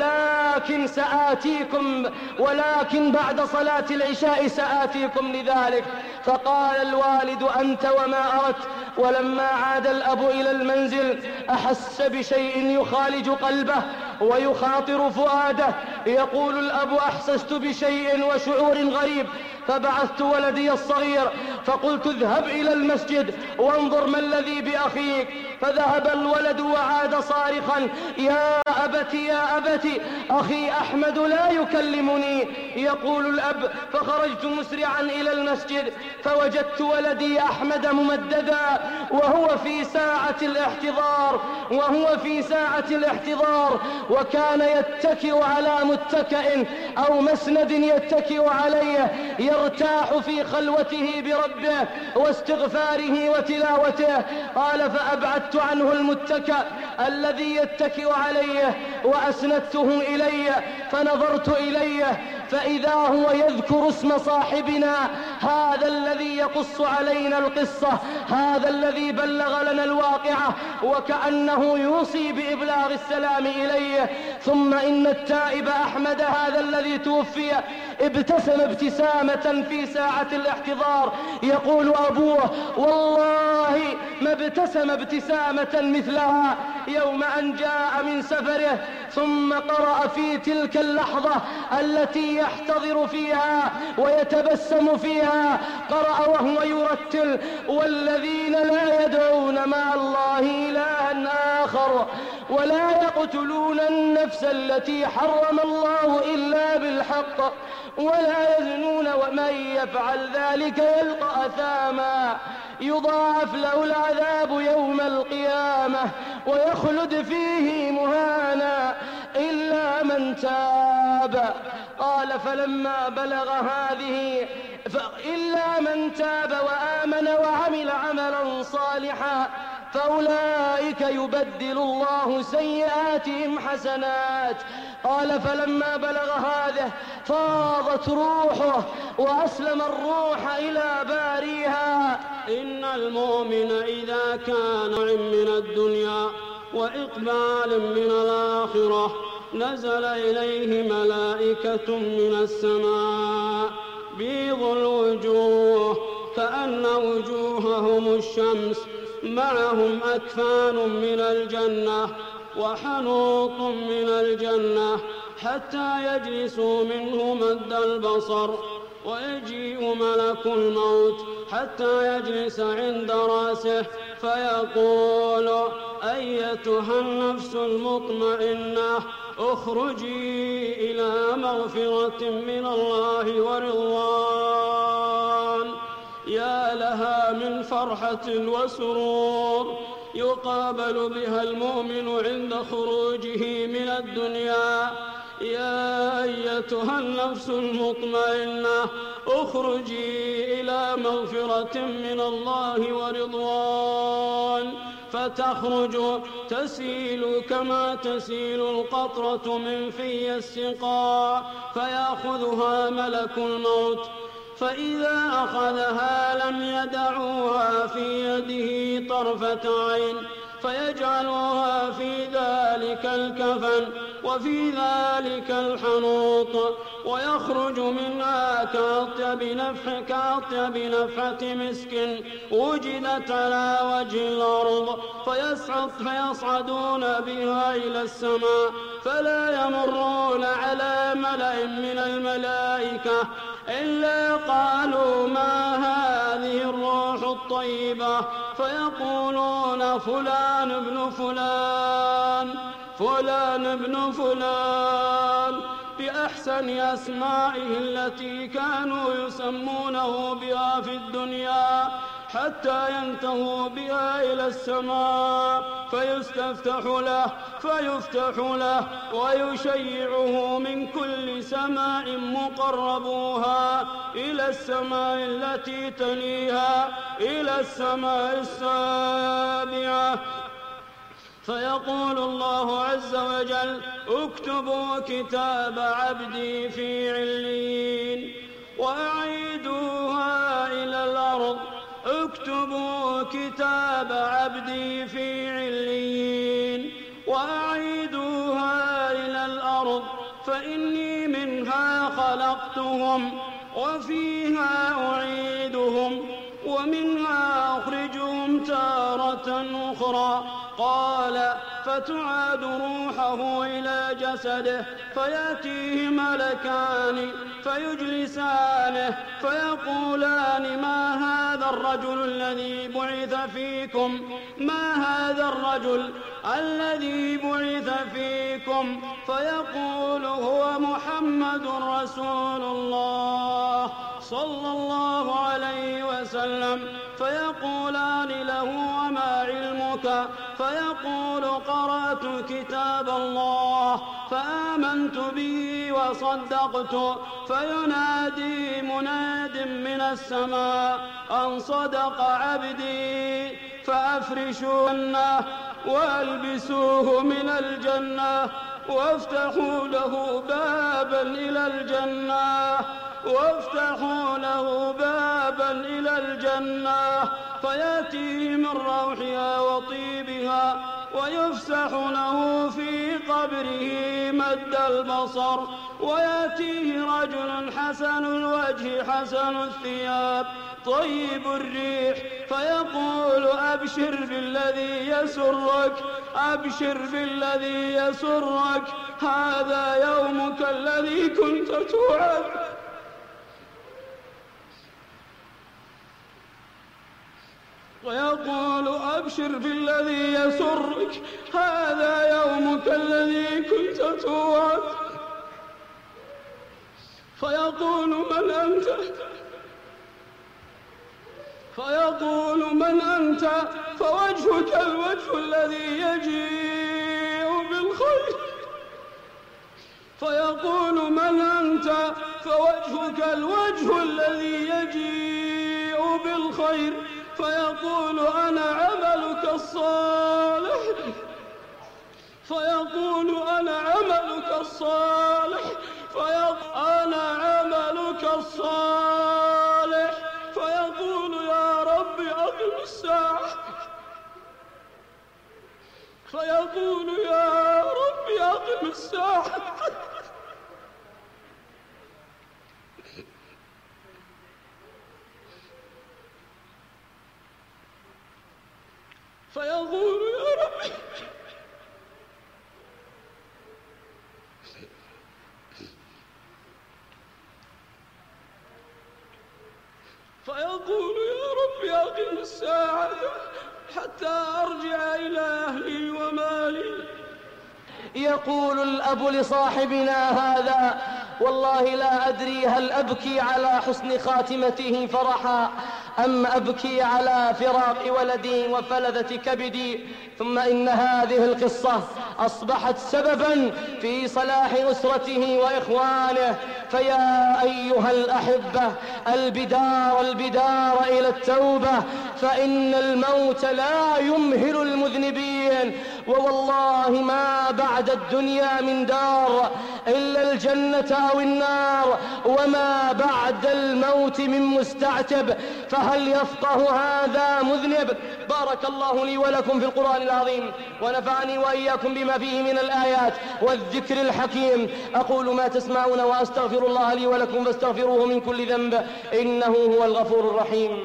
ولكن بعد صلاة العشاء سآتيكم لذلك. فقال الوالد: أنت وما أردت. ولما عاد الأب إلى المنزل أحس بشيء يخالج قلبه ويخاطر فؤاده. يقول الأب: أحسست بشيء وشعور غريب، فبعثت ولدي الصغير فقلت: اذهب إلى المسجد وانظر ما الذي بأخيك. فذهب الولد وعاد صارخا: يا أبت يا أبت، أخي أحمد لا يكلمني. يقول الأب: فخرجت مسرعا إلى المسجد فوجدت ولدي أحمد ممددا وهو في ساعة الاحتضار، وكان يتكئ على متكئ أو مسند يتكئ عليه يرتاح في خلوته بربه واستغفاره وتلاوته. قال فأبعدت عنه المتكئ الذي يتكئ عليه وأسندته إليه، فنظرت إليه فإذا هو يذكر اسم صاحبنا، هذا الذي يقص علينا القصة، هذا الذي بلغ لنا الواقعة، وكأنه يوصي بإبلاغ السلام إليه. ثم إن التائب أحمد هذا الذي توفي ابتسم ابتسامة في ساعة الاحتضار، يقول أبوه والله ما ابتسم ابتسامة مثلها يوم أن جاء من سفره. ثم قرأ في تلك اللحظة التي يحتضر فيها ويتبسم فيها، قرأ وهو يرتل: والذين لا يدعون مع الله إلها آخر ولا يقتلون النفس التي حرم الله إلا بالحق ولا يزنون ومن يفعل ذلك يلقى أثاما يضاعف له العذاب يوم القيامة ويخلد فيه مهانا إلا من تاب. قال فلما بلغ هذه إلا من تاب وآمن وعمل عملا صالحا فأولئك يبدل الله سيئاتهم حسنات. قال فلما بلغ هذه فاضت روحه وأسلم الروح إلى باريها. إن المؤمن إذا كان من الدنيا وإقبال من الآخرة نزل إليه ملائكة من السماء بيض الوجوه كأن وجوههم الشمس، معهم أكفان من الجنة وحنوط من الجنة حتى يجلسوا منه مد البصر، ويجيء ملك الموت حتى يجلس عند رأسه فيقول: أيتها النفس المطمئنة اخرجي إلى مغفرة من الله ورضوان. يا لها من فرحة وسرور يقابل بها المؤمن عند خروجه من الدنيا. يا أيتها النفس المطمئنة اخرجي إلى مغفرة من الله ورضوان، فتخرج تسيل كما تسيل القطرة من في السقاء، فيأخذها ملك الموت، فإذا أخذها لم يدعوها في يده طرفة عين، فيجعلها في ذلك الكفن وفي ذلك الحنوط، ويخرج منها كأطيب نفحة مسك وجدت على وجه الأرض، فيصعدون بها إلى السماء، فلا يمرون على ملأ من الملائكة إلا قالوا: ما هذه الروح الطيبة؟ فيقولون: فلان ابن فلان، فلان ابن فلان، بأحسن أسمائه التي كانوا يسمونه بها في الدنيا، حتى ينتهوا بها إلى السماء فيفتح له ويشيعه من كل سماء مقربوها إلى السماء التي تليها إلى السماء السابعة، فيقول الله عز وجل: اكتبوا كتاب عبدي في عليين وأعيدوها إلى الأرض. اكتبوا كتاب عبدي في عليين وأعيدوها إلى الأرض، فإني منها خلقتهم وفيها أعيدهم ومنها أخرجهم تارة أخرى. قال: فتعاد روحه إلى جسده، فيأتيه ملكان فيجلسانه فيقولان: ما هذا الرجل الذي بعث فيكم؟ ما هذا الرجل الذي بعث فيكم؟ فيقول: هو محمد رسول الله صلى الله عليه وسلم. فيقولان له: وما علمك؟ فيقول قرأت كتاب الله فآمنت به وصدقت، فينادي مناد من السماء أن صدق عبدي، فأفرشوا الجنة وألبسوه من الجنة وافتحوا له بابا إلى الجنة، وافتحوا له بابا إلى الجنة، فيأتيه من روحها وطيبها، ويفسح له في قبره مد البصر، ويأتيه رجل حسن الوجه حسن الثياب طيب الريح، فيقول أبشر بالذي يسرك، أبشر بالذي يسرك، هذا يومك الذي كنت توعد. ويقول أبشر بالذي يسرك، هذا يومك الذي كنت توعد. فيقول من أنت؟ فيقول من أنت؟ فوجهك الوجه الذي يجيء بالخير. فيقول من أنت؟ فوجهك الوجه الذي يجيء بالخير. فيقول أنا عملك الصالح. فيقول أنا عملك الصالح. أنا عملك الصالح. فيقول يا رب أقم الساعة. فيقول يا رب أقم الساعة. فيقول يا رب فيقول يا رب أقم الساعة حتى أرجع إلى أهلي ومالي. يقول الأب لصاحبنا هذا: والله لا أدري هل أبكي على حسن خاتمته فرحا أم أبكي على فراق ولدي وفلذة كبدي. ثم إن هذه القصة أصبحت سببا في صلاح أسرته وإخوانه. فيا أيها الأحبة، البدار إلى التوبة، فإن الموت لا يمهل المذنبين، ووالله ما بعد الدنيا من دار إلا الجنة أو النار، وما بعد الموت من مستعتب، فهل يفقه هذا مذنب؟ بارك الله لي ولكم في القرآن العظيم، ونفعني وإياكم بما فيه من الآيات والذكر الحكيم. أقول ما تسمعون وأستغفر الله لي ولكم فاستغفروه من كل ذنب إنه هو الغفور الرحيم.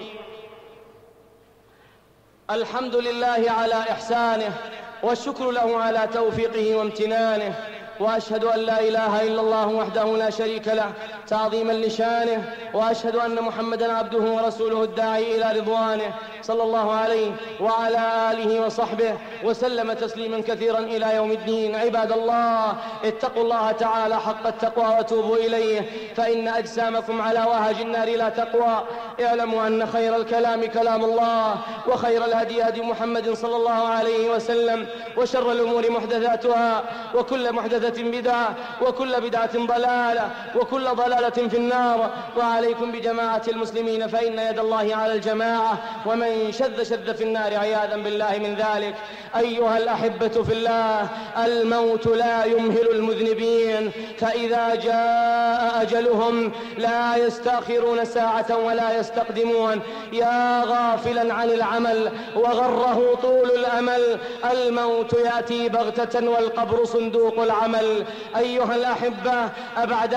الحمد لله على إحسانه، والشكر له على توفيقه وامتنانه، وأشهد أن لا إله إلا الله وحده لا شريك له تعظيما لشانه، وأشهد أن محمدا عبده ورسوله الداعي إلى رضوانه، صلى الله عليه وعلى آله وصحبه وسلم تسليما كثيرا إلى يوم الدين. عباد الله، اتقوا الله تعالى حق التقوى وتوبوا إليه، فإن أجسامكم على وهج النار لا تقوى. اعلموا أن خير الكلام كلام الله، وخير الهدي هدي محمد صلى الله عليه وسلم، وشر الأمور محدثاتها، وكل محدثة بدعة، وكل بدعة ضلالة، وكل ضلالة في النار. وعليكم بجماعة المسلمين، فإن يد الله على الجماعة، ومن شذ في النار عياذا بالله من ذلك. أيها الأحبة في الله، الموت لا يمهل المذنبين، فإذا جاء أجلهم لا يستأخرون ساعة ولا يستقدمون. يا غافلا عن العمل وغره طول الأمل، الموت يأتي بغتة والقبر صندوق العمل. أيها الأحبة، أبعد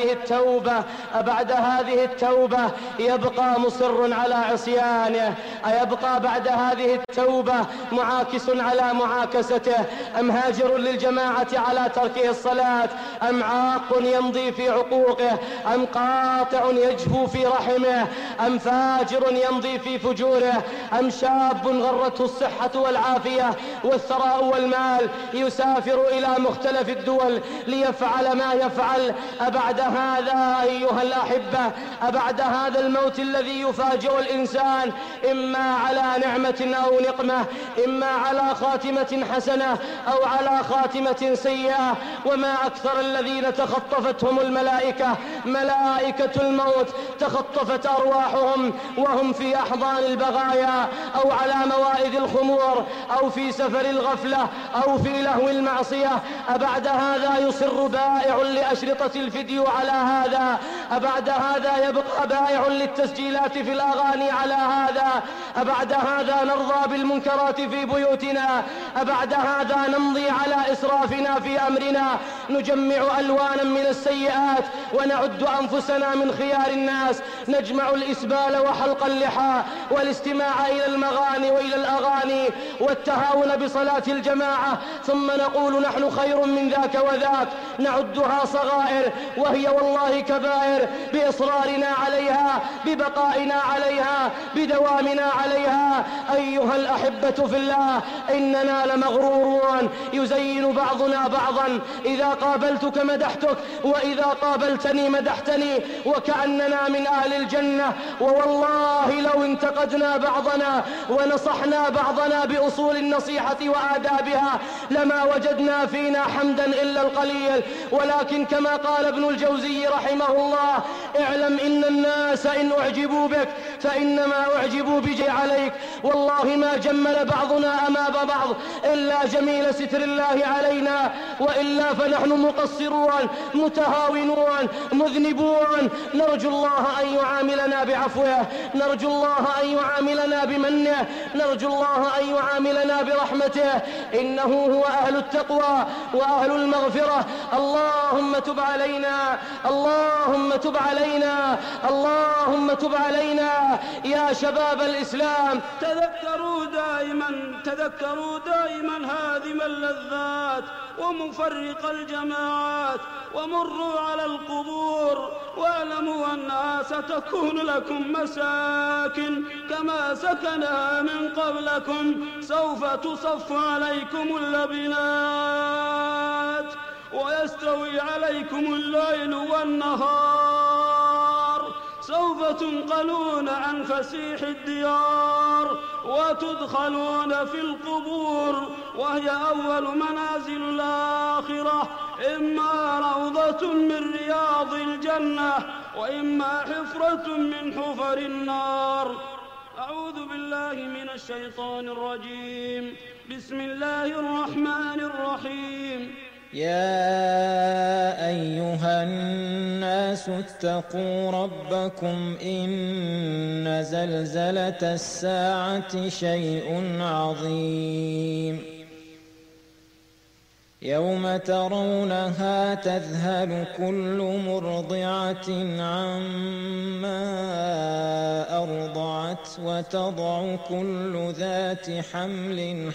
هذه التوبة يبقى مصر على عصيانه؟ أيبقى بعد هذه التوبة معاكس على معاكسته؟ أم هاجر للجماعة على تركه الصلاة؟ أم عاق يمضي في عقوقه؟ أم قاطع يجفو في رحمه؟ أم فاجر يمضي في فجوره؟ أم شاب غرته الصحة والعافية والثراء والمال يسافر إلى مختلف الدول ليفعل ما يفعل؟ أبعد هذا يا أيها الأحبة، أبعد هذا الموت الذي يفاجئ الإنسان إما على نعمة أو نقمة، إما على خاتمة حسنة أو على خاتمة سيئة، وما أكثر الذين تخطفتهم الملائكة، ملائكة الموت تخطفت أرواحهم وهم في أحضان البغايا أو على موائد الخمور أو في سفر الغفلة أو في لهو المعصية. أبعد هذا يصر بائع لأشرطة الفيديو على هذا، أبعد هذا يبقى بائع للتسجيلات في الأغاني على هذا، أبعد هذا نرضى بالمنكرات في بيوتنا، أبعد هذا نمضي على إسرافنا في أمرنا، نجمع ألوانا من السيئات ونعد أنفسنا من خيار الناس، نجمع الإسبال وحلق اللحى والاستماع إلى المغاني وإلى الأغاني والتهاون بصلاة الجماعة، ثم نقول نحن خير من ذاك وذاك، نعدها صغائر وهي والله كبائر بإصرارنا عليها، ببقائنا عليها، بدوامنا عليها. أيها الأحبة في الله، إننا لمغرورون، يزين بعضنا بعضا، إذا قابلتك مدحتك وإذا قابلتني مدحتني وكأننا من أهل الجنة، ووالله لو انتقدنا بعضنا ونصحنا بعضنا بأصول النصيحة وآدابها لما وجدنا فينا حمدا إلا القليل. ولكن كما قال ابن الجوزي رحمه الله: اعلم إن الناس إن أعجبوا بك فإنما أعجبوا بجي عليك. والله ما جمل بعضنا أمام بعض إلا جميل ستر الله علينا، وإلا فنحن مقصرون متهاونون مذنبون. نرجو الله أن يعاملنا بعفوه، نرجو الله أن يعاملنا بمنه، نرجو الله أن يعاملنا برحمته، إنه هو أهل التقوى وأهل المغفرة. اللهم تب علينا، اللهم تب علينا، اللهم تب علينا يا شباب الإسلام. تذكروا دائما هادم اللذات ومفرق الجماعات، ومروا على القبور واعلموا أنها ستكون لكم مساكن كما سكنها من قبلكم، سوف تصف عليكم اللبنات ويستوي عليكم الليل والنهار، سوف تنقلون عن فسيح الديار وتدخلون في القبور، وهي أول منازل الآخرة، إما روضة من رياض الجنة وإما حفرة من حفر النار. أعوذ بالله من الشيطان الرجيم. بسم الله الرحمن الرحيم. يا أيها الناس اتقوا ربكم إن زلزلة الساعة شيء عظيم، يوم ترونها تذهل كل مرضعة عما أرضعت وتضع كل ذات حمل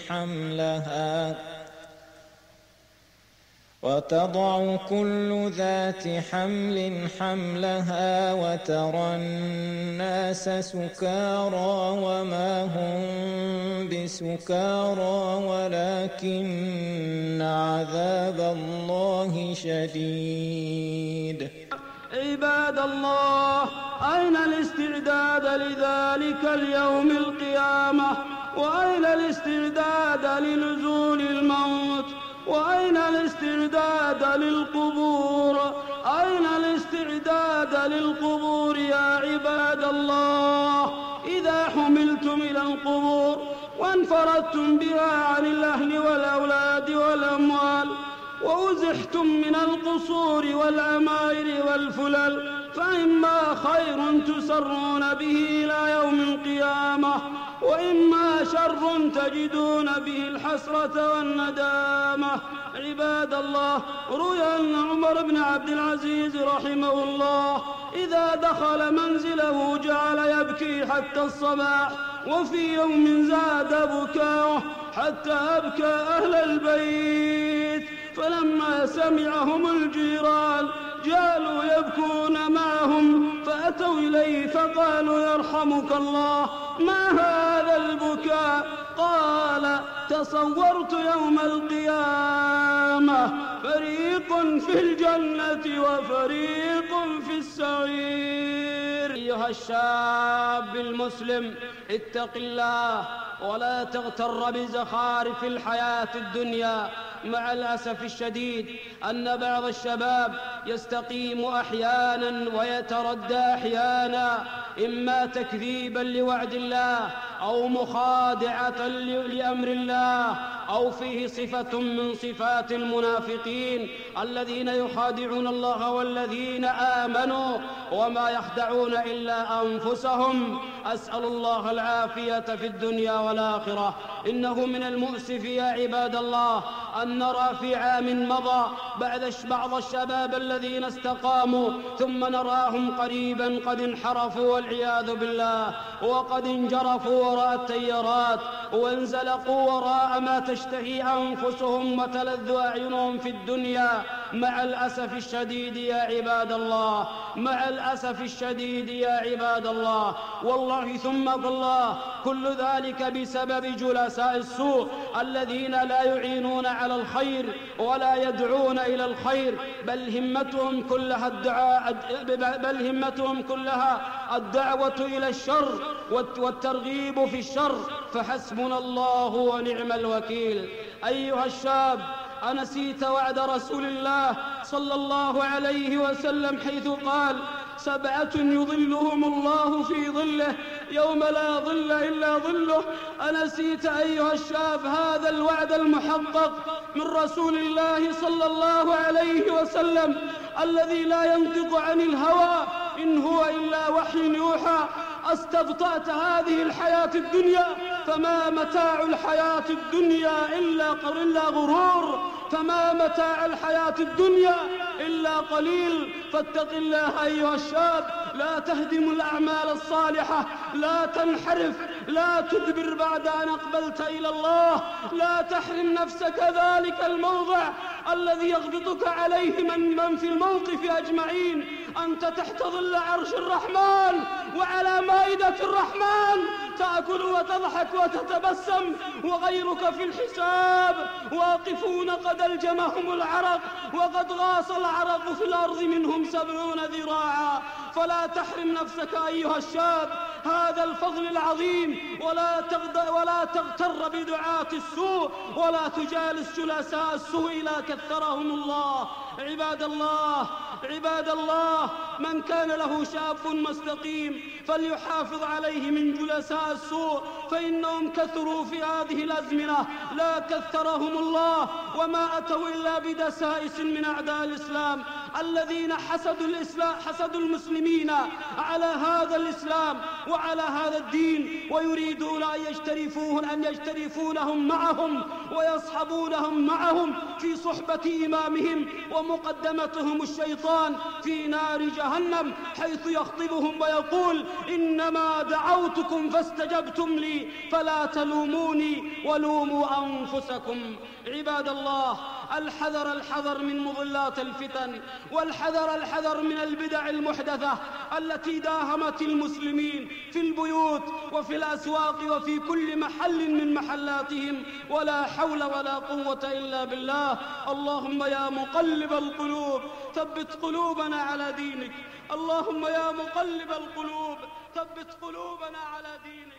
حملها وترى الناس سكارى وما هم بسكارى ولكن عذاب الله شديد. عباد الله، أين الاستعداد لذلك اليوم القيامة؟ وأين الاستعداد لنزول الموت؟ وأين الاستعداد للقبور؟ أين الاستعداد للقبور يا عباد الله؟ إذا حملتم إلى القبور وانفردتم بها عن الأهل والأولاد والأموال، وأزحتم من القصور والعماير والفلل، فإما خير تسرون به إلى يوم القيامة، وإما شر تجدون به الحسرة والندامة. عباد الله، روي أن عمر بن عبد العزيز رحمه الله إذا دخل منزله جعل يبكي حتى الصباح، وفي يوم زاد بكاؤه حتى أبكى أهل البيت، فلما سمعهم الجيران جعلوا يبكون معهم، فأتوا إليه فقالوا: يرحمك الله، ما هذا البكاء؟ قال: تصورت يوم القيامة فريق في الجنة وفريق في السعير. أيها الشاب المسلم، اتق الله ولا تغتر بزخارف الحياة الدنيا. مع الأسف الشديد أن بعض الشباب يستقيم أحيانا ويتردى أحيانا، إما تكذيبا لوعد الله أو مخادعة لأمر الله، أو فيه صفة من صفات المنافقين الذين يخادعون الله والذين آمنوا وما يخدعون إلا أنفسهم. أسأل الله العافية في الدنيا والآخرة. إنه من المؤسف يا عباد الله أن نرى في عام مضى بعض الشباب الذين استقاموا ثم نراهم قريبا قد انحرفوا والعياذ بالله، وقد انجرفوا وراء التيارات وانزلقوا وراء ما تشتهي أنفسهم وتلذ أعينهم في الدنيا. مع الأسف الشديد يا عباد الله، مع الأسف الشديد يا عباد الله، والله ثم الله، كل ذلك بسبب جلساء السوء الذين لا يعينون على الخير ولا يدعون إلى الخير، بل همتهم كلها الدعوة إلى الشر والترغيب في الشر، فحسبنا الله ونعم الوكيل. أيها الشاب، أنسيت وعد رسول الله صلى الله عليه وسلم حيث قال: 7 يظلهم الله في ظله يوم لا ظل إلا ظله؟ أنسيت أيها الشاب هذا الوعد المحقق من رسول الله صلى الله عليه وسلم الذي لا ينطق عن الهوى إن هو إلا وحي يوحى؟ استبطأت هذه الحياة الدنيا، فما متاع الحياة الدنيا إلا غرور، فما متاع الحياة الدنيا إلا قليل. فاتق الله أيها الشاب، لا تهدم الأعمال الصالحة، لا تنحرف، لا تدبر بعد أن أقبلت إلى الله، لا تحرم نفسك ذلك الموضع الذي يغبطك عليه من في الموقف أجمعين. أنت تحت ظل عرش الرحمن وعلى مائدة الرحمن، تأكل وتضحك وتتبسم، وغيرك في الحساب واقفون قد ألجمهم العرق وقد غاص العرق في الأرض منهم 70 ذراعا. فلا تحرم نفسك أيها الشاب هذا الفضل العظيم، ولا تغتر بدعاة السوء، ولا تجالس جلساء السوء لا كثرهم الله. عباد الله، من كان له شاب مستقيم فليحافظ عليه من جلساء السوء، فإنهم كثروا في هذه الأزمنة لا كثرهم الله، وما أتوا إلا بدسائس من أعداء الإسلام الذين حسدوا المسلمين على هذا الإسلام وعلى هذا الدين، ويريدون أن يجترفونهم معهم ويصحبونهم معهم في صحبة إمامهم، ومقدمتهم الشيطان في نار جهنم، حيث يخطبهم ويقول: إنما دعوتكم فاستجبتم لي فلا تلوموني ولوموا أنفسكم. عباد الله، الحذر من مضلات الفتن، والحذر من البدع المحدثة التي داهمت المسلمين في البيوت وفي الأسواق وفي كل محل من محلاتهم، ولا حول ولا قوة إلا بالله. اللهم يا مقلب القلوب ثبت قلوبنا على دينك، اللهم يا مقلب القلوب ثبت قلوبنا على دينك.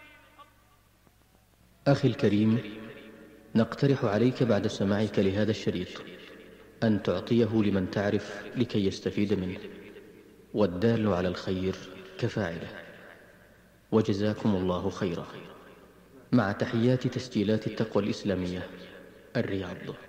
أخي الكريم، نقترح عليك بعد سماعك لهذا الشريط أن تعطيه لمن تعرف لكي يستفيد منه، والدال على الخير كفاعله. وجزاكم الله خيرا. مع تحيات تسجيلات التقوى الإسلامية، الرياض.